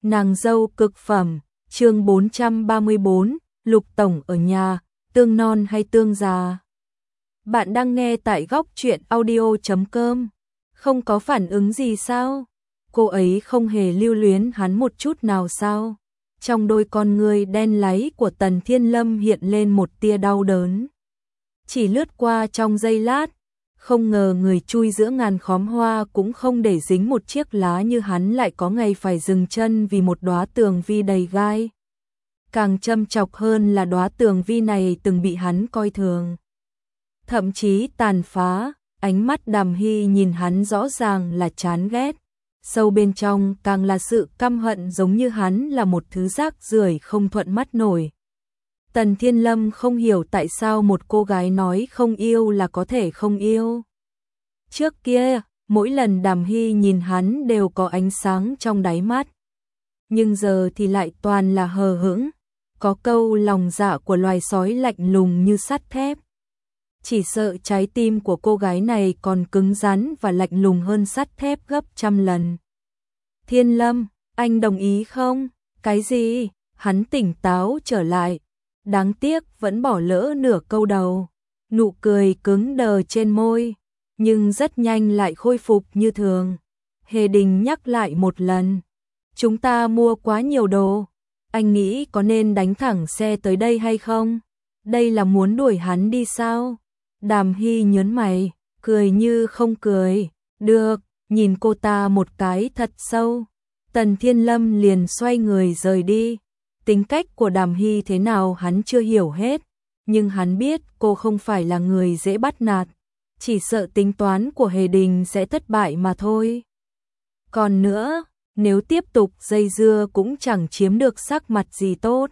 Nàng dâu cực phẩm, chương 434, Lục Tổng ở nhà, tương non hay tương già. Bạn đang nghe tại góc truyện audio.com. Không có phản ứng gì sao? Cô ấy không hề lưu luyến hắn một chút nào sao? Trong đôi con ngươi đen láy của Tần Thiên Lâm hiện lên một tia đau đớn. Chỉ lướt qua trong giây lát, không ngờ người chui giữa ngàn khóm hoa cũng không để dính một chiếc lá như hắn lại có ngày phải dừng chân vì một đóa tường vi đầy gai. Càng châm chọc hơn là đóa tường vi này từng bị hắn coi thường, thậm chí tàn phá. Ánh mắt Đàm Hy nhìn hắn rõ ràng là chán ghét, sâu bên trong càng là sự căm hận, giống như hắn là một thứ rác rưởi không thuận mắt nổi. Tần Thiên Lâm không hiểu tại sao một cô gái nói không yêu là có thể không yêu. Trước kia, mỗi lần Đàm Hy nhìn hắn đều có ánh sáng trong đáy mắt, nhưng giờ thì lại toàn là hờ hững. Có câu lòng dạ của loài sói lạnh lùng như sắt thép. Chỉ sợ trái tim của cô gái này còn cứng rắn và lạnh lùng hơn sắt thép gấp trăm lần. Thiên Lâm, anh đồng ý không? Cái gì? Hắn tỉnh táo trở lại. Đáng tiếc vẫn bỏ lỡ nửa câu đầu. Nụ cười cứng đờ trên môi, nhưng rất nhanh lại khôi phục như thường. Hề Đình nhắc lại một lần. Chúng ta mua quá nhiều đồ. Anh nghĩ có nên đánh thẳng xe tới đây hay không? Đây là muốn đuổi hắn đi sao? Đàm Hy nhớn mày, cười như không cười. Được, nhìn cô ta một cái thật sâu. Tần Thiên Lâm liền xoay người rời đi. Tính cách của Đàm Hy thế nào hắn chưa hiểu hết, nhưng hắn biết cô không phải là người dễ bắt nạt. Chỉ sợ tính toán của Hề Đình sẽ thất bại mà thôi. Còn nữa, nếu tiếp tục dây dưa cũng chẳng chiếm được sắc mặt gì tốt.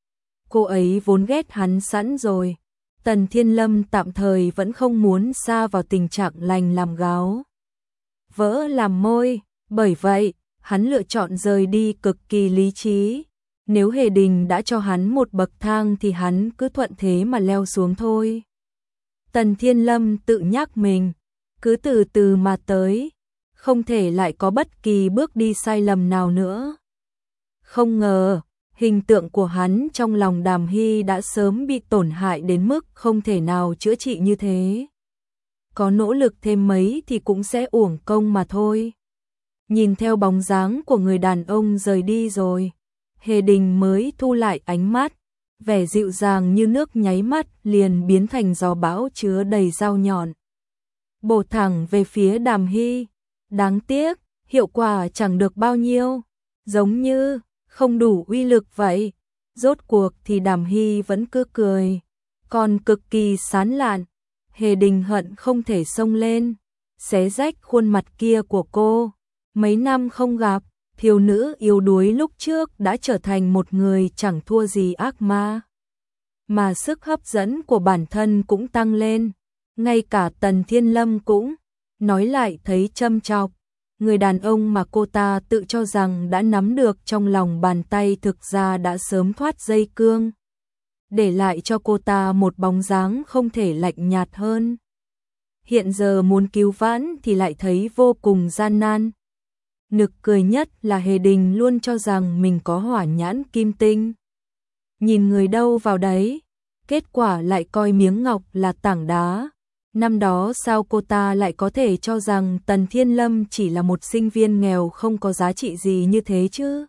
Cô ấy vốn ghét hắn sẵn rồi. Tần Thiên Lâm tạm thời vẫn không muốn sa vào tình trạng lành làm gáo vỡ làm môi, bởi vậy hắn lựa chọn rời đi cực kỳ lý trí. Nếu Hề Đình đã cho hắn một bậc thang thì hắn cứ thuận thế mà leo xuống thôi. Tần Thiên Lâm tự nhắc mình, cứ từ từ mà tới, không thể lại có bất kỳ bước đi sai lầm nào nữa. Không ngờ, hình tượng của hắn trong lòng Đàm Hy đã sớm bị tổn hại đến mức không thể nào chữa trị như thế. Có nỗ lực thêm mấy thì cũng sẽ uổng công mà thôi. Nhìn theo bóng dáng của người đàn ông rời đi rồi, Hề Đình mới thu lại ánh mắt, vẻ dịu dàng như nước nháy mắt liền biến thành gió bão chứa đầy dao nhọn, bổ thẳng về phía Đàm Hy. Đáng tiếc, hiệu quả chẳng được bao nhiêu, giống như không đủ uy lực vậy. Rốt cuộc thì Đàm Hy vẫn cứ cười, còn cực kỳ sán lạn. Hề Đình hận không thể xông lên, xé rách khuôn mặt kia của cô. Mấy năm không gặp, thiếu nữ yếu đuối lúc trước đã trở thành một người chẳng thua gì ác ma. Mà sức hấp dẫn của bản thân cũng tăng lên. Ngay cả Tần Thiên Lâm cũng nói lại thấy châm chọc. Người đàn ông mà cô ta tự cho rằng đã nắm được trong lòng bàn tay thực ra đã sớm thoát dây cương, để lại cho cô ta một bóng dáng không thể lạnh nhạt hơn. Hiện giờ muốn cứu vãn thì lại thấy vô cùng gian nan. Nực cười nhất là Hề Đình luôn cho rằng mình có hỏa nhãn kim tinh, nhìn người đâu vào đấy, kết quả lại coi miếng ngọc là tảng đá. Năm đó sao cô ta lại có thể cho rằng Tần Thiên Lâm chỉ là một sinh viên nghèo không có giá trị gì như thế chứ?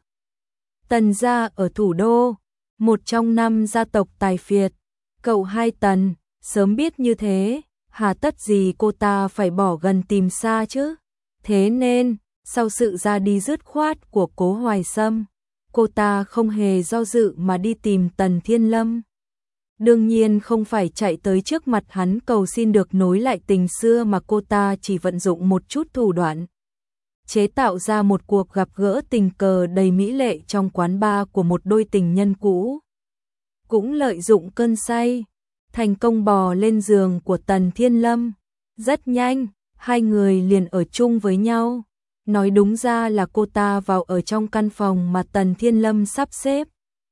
Tần gia ở thủ đô, một trong 5 gia tộc tài phiệt, cậu hai Tần, sớm biết như thế, hà tất gì cô ta phải bỏ gần tìm xa chứ? Thế nên, sau sự ra đi dứt khoát của Cố Hoài Sâm, cô ta không hề do dự mà đi tìm Tần Thiên Lâm. Đương nhiên không phải chạy tới trước mặt hắn cầu xin được nối lại tình xưa, mà cô ta chỉ vận dụng một chút thủ đoạn, chế tạo ra một cuộc gặp gỡ tình cờ đầy mỹ lệ trong quán bar của một đôi tình nhân cũ. Cũng lợi dụng cơn say, thành công bò lên giường của Tần Thiên Lâm. Rất nhanh, hai người liền ở chung với nhau. Nói đúng ra là cô ta vào ở trong căn phòng mà Tần Thiên Lâm sắp xếp,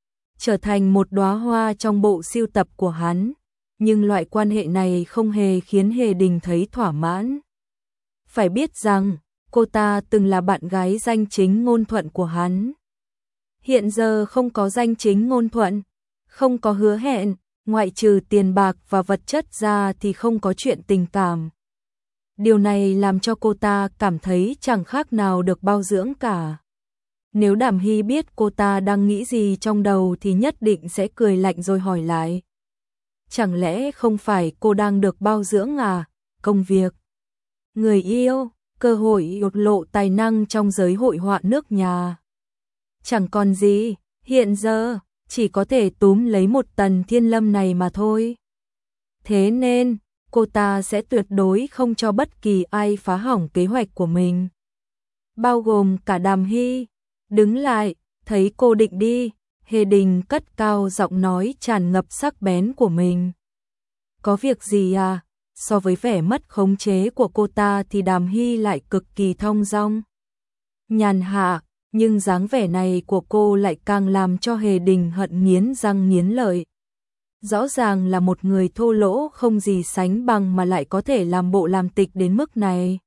trở thành một đóa hoa trong bộ sưu tập của hắn. Nhưng loại quan hệ này không hề khiến Hề Đình thấy thỏa mãn. Phải biết rằng, cô ta từng là bạn gái danh chính ngôn thuận của hắn. Hiện giờ không có danh chính ngôn thuận, không có hứa hẹn, ngoại trừ tiền bạc và vật chất ra thì không có chuyện tình cảm. Điều này làm cho cô ta cảm thấy chẳng khác nào được bao dưỡng cả. Nếu Đàm Hy biết cô ta đang nghĩ gì trong đầu thì nhất định sẽ cười lạnh rồi hỏi lại. Chẳng lẽ không phải cô đang được bao dưỡng à? Công việc, người yêu, cơ hội lộ tài năng trong giới hội họa nước nhà. Chẳng còn gì, hiện giờ chỉ có thể túm lấy một Tần Thiên Lâm này mà thôi. Thế nên, cô ta sẽ tuyệt đối không cho bất kỳ ai phá hỏng kế hoạch của mình. Bao gồm cả Đàm Hy. Đứng lại, thấy cô định đi, Hề Đình cất cao giọng nói tràn ngập sắc bén của mình. Có việc gì à? So với vẻ mất khống chế của cô ta thì Đàm Hy lại cực kỳ thong dong, nhàn hạ, nhưng dáng vẻ này của cô lại càng làm cho Hề Đình hận nghiến răng nghiến lợi. Rõ ràng là một người thô lỗ không gì sánh bằng mà lại có thể làm bộ làm tịch đến mức này.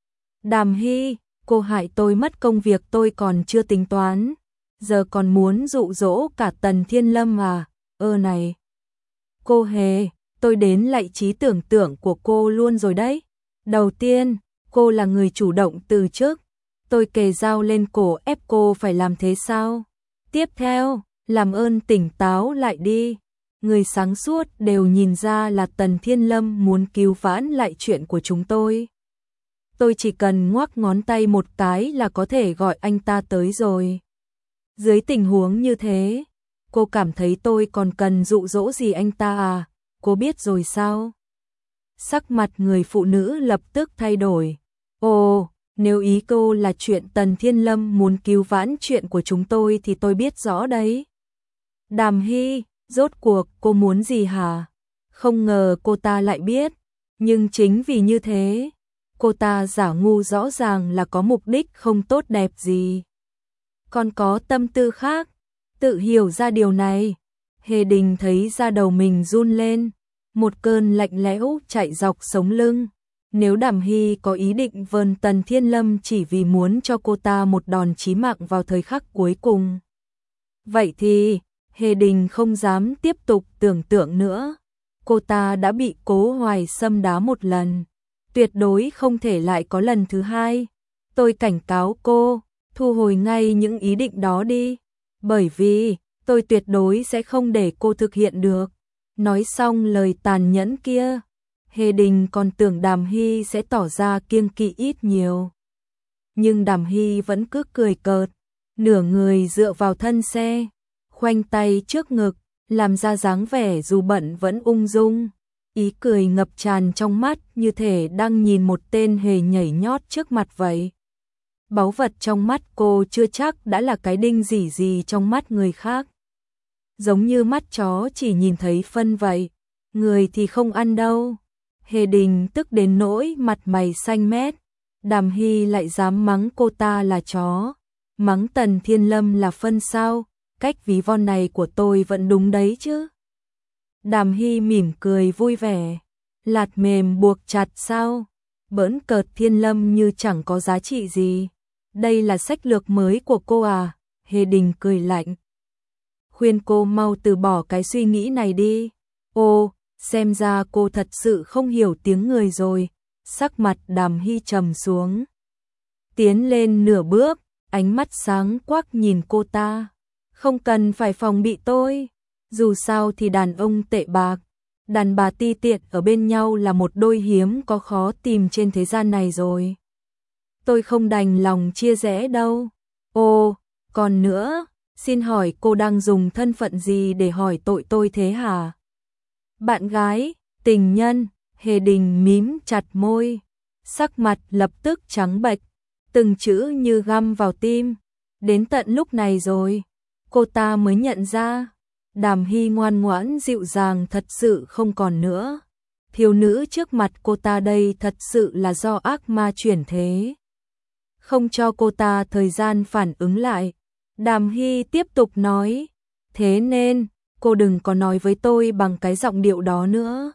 Đàm Hy, cô hại tôi mất công việc tôi còn chưa tính toán, giờ còn muốn dụ dỗ cả Tần Thiên Lâm à? Này, cô Hề, tôi đến lại trí tưởng tượng của cô luôn rồi đấy. Đầu tiên, cô là người chủ động từ chức, tôi kề dao lên cổ ép cô phải làm thế sao? Tiếp theo, làm ơn tỉnh táo lại đi. Người sáng suốt đều nhìn ra là Tần Thiên Lâm muốn cứu vãn lại chuyện của chúng tôi. Tôi chỉ cần ngoắc ngón tay một cái là có thể gọi anh ta tới rồi. Dưới tình huống như thế, cô cảm thấy tôi còn cần dụ dỗ gì anh ta à? Cô biết rồi sao? Sắc mặt người phụ nữ lập tức thay đổi. Ồ, nếu ý cô là chuyện Tần Thiên Lâm muốn cứu vãn chuyện của chúng tôi thì tôi biết rõ đấy. Đàm Hy, rốt cuộc cô muốn gì hả? Không ngờ cô ta lại biết, nhưng chính vì như thế, cô ta giả ngu rõ ràng là có mục đích không tốt đẹp gì. Còn có tâm tư khác, tự hiểu ra điều này. Hề Đình thấy da đầu mình run lên, một cơn lạnh lẽo chạy dọc sống lưng. Nếu Đàm Hy có ý định vờn Tần Thiên Lâm chỉ vì muốn cho cô ta một đòn chí mạng vào thời khắc cuối cùng, vậy thì Hề Đình không dám tiếp tục tưởng tượng nữa. Cô ta đã bị Cố Hoài Sâm đá một lần, tuyệt đối không thể lại có lần thứ hai. Tôi cảnh cáo cô, thu hồi ngay những ý định đó đi, bởi vì tôi tuyệt đối sẽ không để cô thực hiện được. Nói xong lời tàn nhẫn kia, Hề Đình còn tưởng Đàm Hy sẽ tỏ ra kiêng kỵ ít nhiều. Nhưng Đàm Hy vẫn cứ cười cợt, nửa người dựa vào thân xe, khoanh tay trước ngực, làm ra dáng vẻ dù bận vẫn ung dung. Ý cười ngập tràn trong mắt như thể đang nhìn một tên hề nhảy nhót trước mặt vậy. Báu vật trong mắt cô chưa chắc đã là cái đinh rỉ gì trong mắt người khác. Giống như mắt chó chỉ nhìn thấy phân vậy, người thì không ăn đâu. Hề Đình tức đến nỗi mặt mày xanh mét. Đàm Hy lại dám mắng cô ta là chó, mắng Tần Thiên Lâm là phân sao? Cách ví von này của tôi vẫn đúng đấy chứ. Đàm Hy mỉm cười vui vẻ, lạt mềm buộc chặt sao? Bỡn cợt Thiên Lâm như chẳng có giá trị gì. Đây là sách lược mới của cô à? Hề Đình cười lạnh. Khuyên cô mau từ bỏ cái suy nghĩ này đi. Ô, xem ra cô thật sự không hiểu tiếng người rồi. Sắc mặt Đàm Hy trầm xuống, tiến lên nửa bước, ánh mắt sáng quắc nhìn cô ta. Không cần phải phòng bị tôi, dù sao thì đàn ông tệ bạc, đàn bà ti tiện ở bên nhau là một đôi hiếm có khó tìm trên thế gian này rồi. Tôi không đành lòng chia rẽ đâu. Ồ, còn nữa, xin hỏi cô đang dùng thân phận gì để hỏi tội tôi thế hả? Bạn gái, tình nhân? Hề Đình mím chặt môi, sắc mặt lập tức trắng bệch, từng chữ như găm vào tim. Đến tận lúc này rồi, cô ta mới nhận ra, Đàm Hy ngoan ngoãn dịu dàng thật sự không còn nữa. Thiếu nữ trước mặt cô ta đây thật sự là do ác ma chuyển thế. Không cho cô ta thời gian phản ứng lại, Đàm Hy tiếp tục nói, thế nên, cô đừng có nói với tôi bằng cái giọng điệu đó nữa.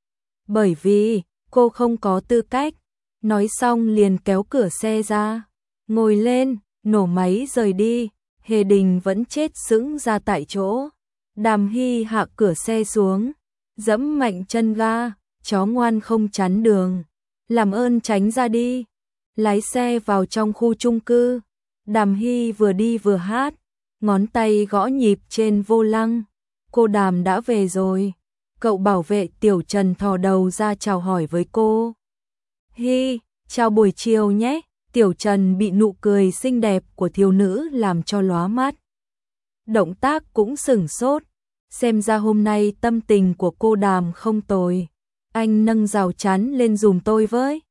Bởi vì, cô không có tư cách. Nói xong liền kéo cửa xe ra, ngồi lên, nổ máy rời đi. Hề Đình vẫn chết sững ra tại chỗ. Đàm Hy hạ cửa xe xuống, giẫm mạnh chân ga, chó ngoan không chắn đường, làm ơn tránh ra đi. Lái xe vào trong khu chung cư. Đàm Hy vừa đi vừa hát, ngón tay gõ nhịp trên vô lăng. Cô Đàm đã về rồi. Cậu bảo vệ Tiểu Trần thò đầu ra chào hỏi với cô. Hy, chào buổi chiều nhé. Tiểu Trần bị nụ cười xinh đẹp của thiếu nữ làm cho lóa mắt. Động tác cũng sửng sốt. Xem ra hôm nay tâm tình của cô Đàm không tồi. Anh nâng rào chắn lên giùm tôi với.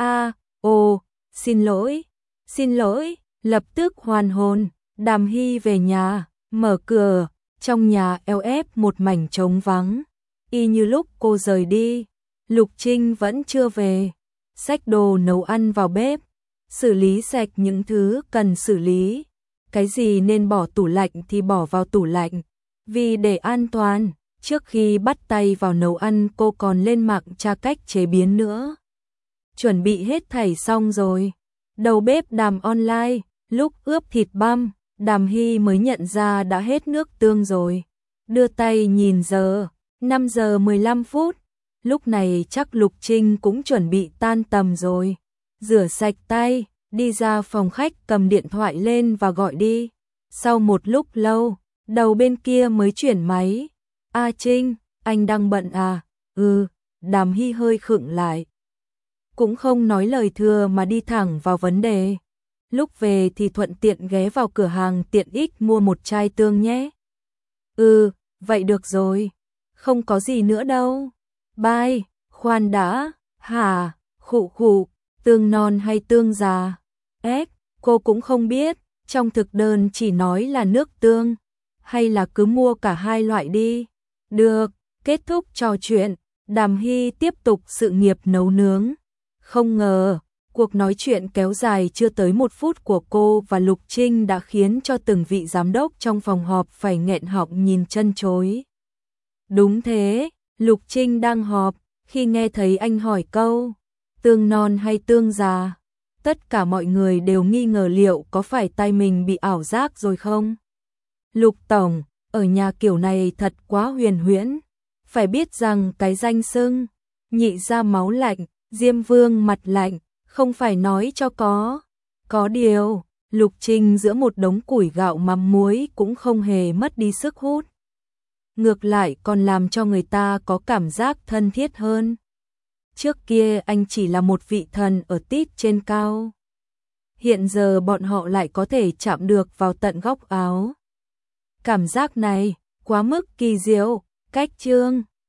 Xin lỗi, lập tức hoàn hồn. Đàm Hy về nhà, mở cửa, trong nhà eo ép một mảnh trống vắng. Y như lúc cô rời đi, Lục Trinh vẫn chưa về. Xách đồ nấu ăn vào bếp, xử lý sạch những thứ cần xử lý. Cái gì nên bỏ tủ lạnh thì bỏ vào tủ lạnh. Vì để an toàn, trước khi bắt tay vào nấu ăn cô còn lên mạng tra cách chế biến nữa. Chuẩn bị hết thảy xong rồi. Đầu bếp Đàm online, lúc ướp thịt băm, Đàm Hy mới nhận ra đã hết nước tương rồi. Đưa tay nhìn giờ, 5 giờ 15 phút. Lúc này chắc Lục Trinh cũng chuẩn bị tan tầm rồi. Rửa sạch tay, đi ra phòng khách cầm điện thoại lên và gọi đi. Sau một lúc lâu, đầu bên kia mới chuyển máy. Trinh, anh đang bận à? Đàm Hy hơi khựng lại. Cũng không nói lời thừa mà đi thẳng vào vấn đề. Lúc về thì thuận tiện ghé vào cửa hàng tiện ích mua một chai tương nhé. Vậy được rồi. Không có gì nữa đâu. Bye, khoan đã, hả, khụ, tương non hay tương già? Cô cũng không biết, trong thực đơn chỉ nói là nước tương. Hay là cứ mua cả hai loại đi. Được, kết thúc trò chuyện, Đàm Hy tiếp tục sự nghiệp nấu nướng. Không ngờ, cuộc nói chuyện kéo dài chưa tới 1 phút của cô và Lục Trinh đã khiến cho từng vị giám đốc trong phòng họp phải nghẹn họng nhìn chân chối. Đúng thế, Lục Trinh đang họp, khi nghe thấy anh hỏi câu, tương non hay tương già, tất cả mọi người đều nghi ngờ liệu có phải tai mình bị ảo giác rồi không? Lục Tổng, ở nhà kiểu này thật quá huyền huyễn, phải biết rằng cái danh xưng, nhị gia máu lạnh, Diêm Vương mặt lạnh, không phải nói cho có điều, Lục Trinh giữa một đống củi gạo mắm muối cũng không hề mất đi sức hút. Ngược lại còn làm cho người ta có cảm giác thân thiết hơn. Trước kia anh chỉ là một vị thần ở tít trên cao. Hiện giờ bọn họ lại có thể chạm được vào tận góc áo. Cảm giác này, quá mức kỳ diệu, cách chương.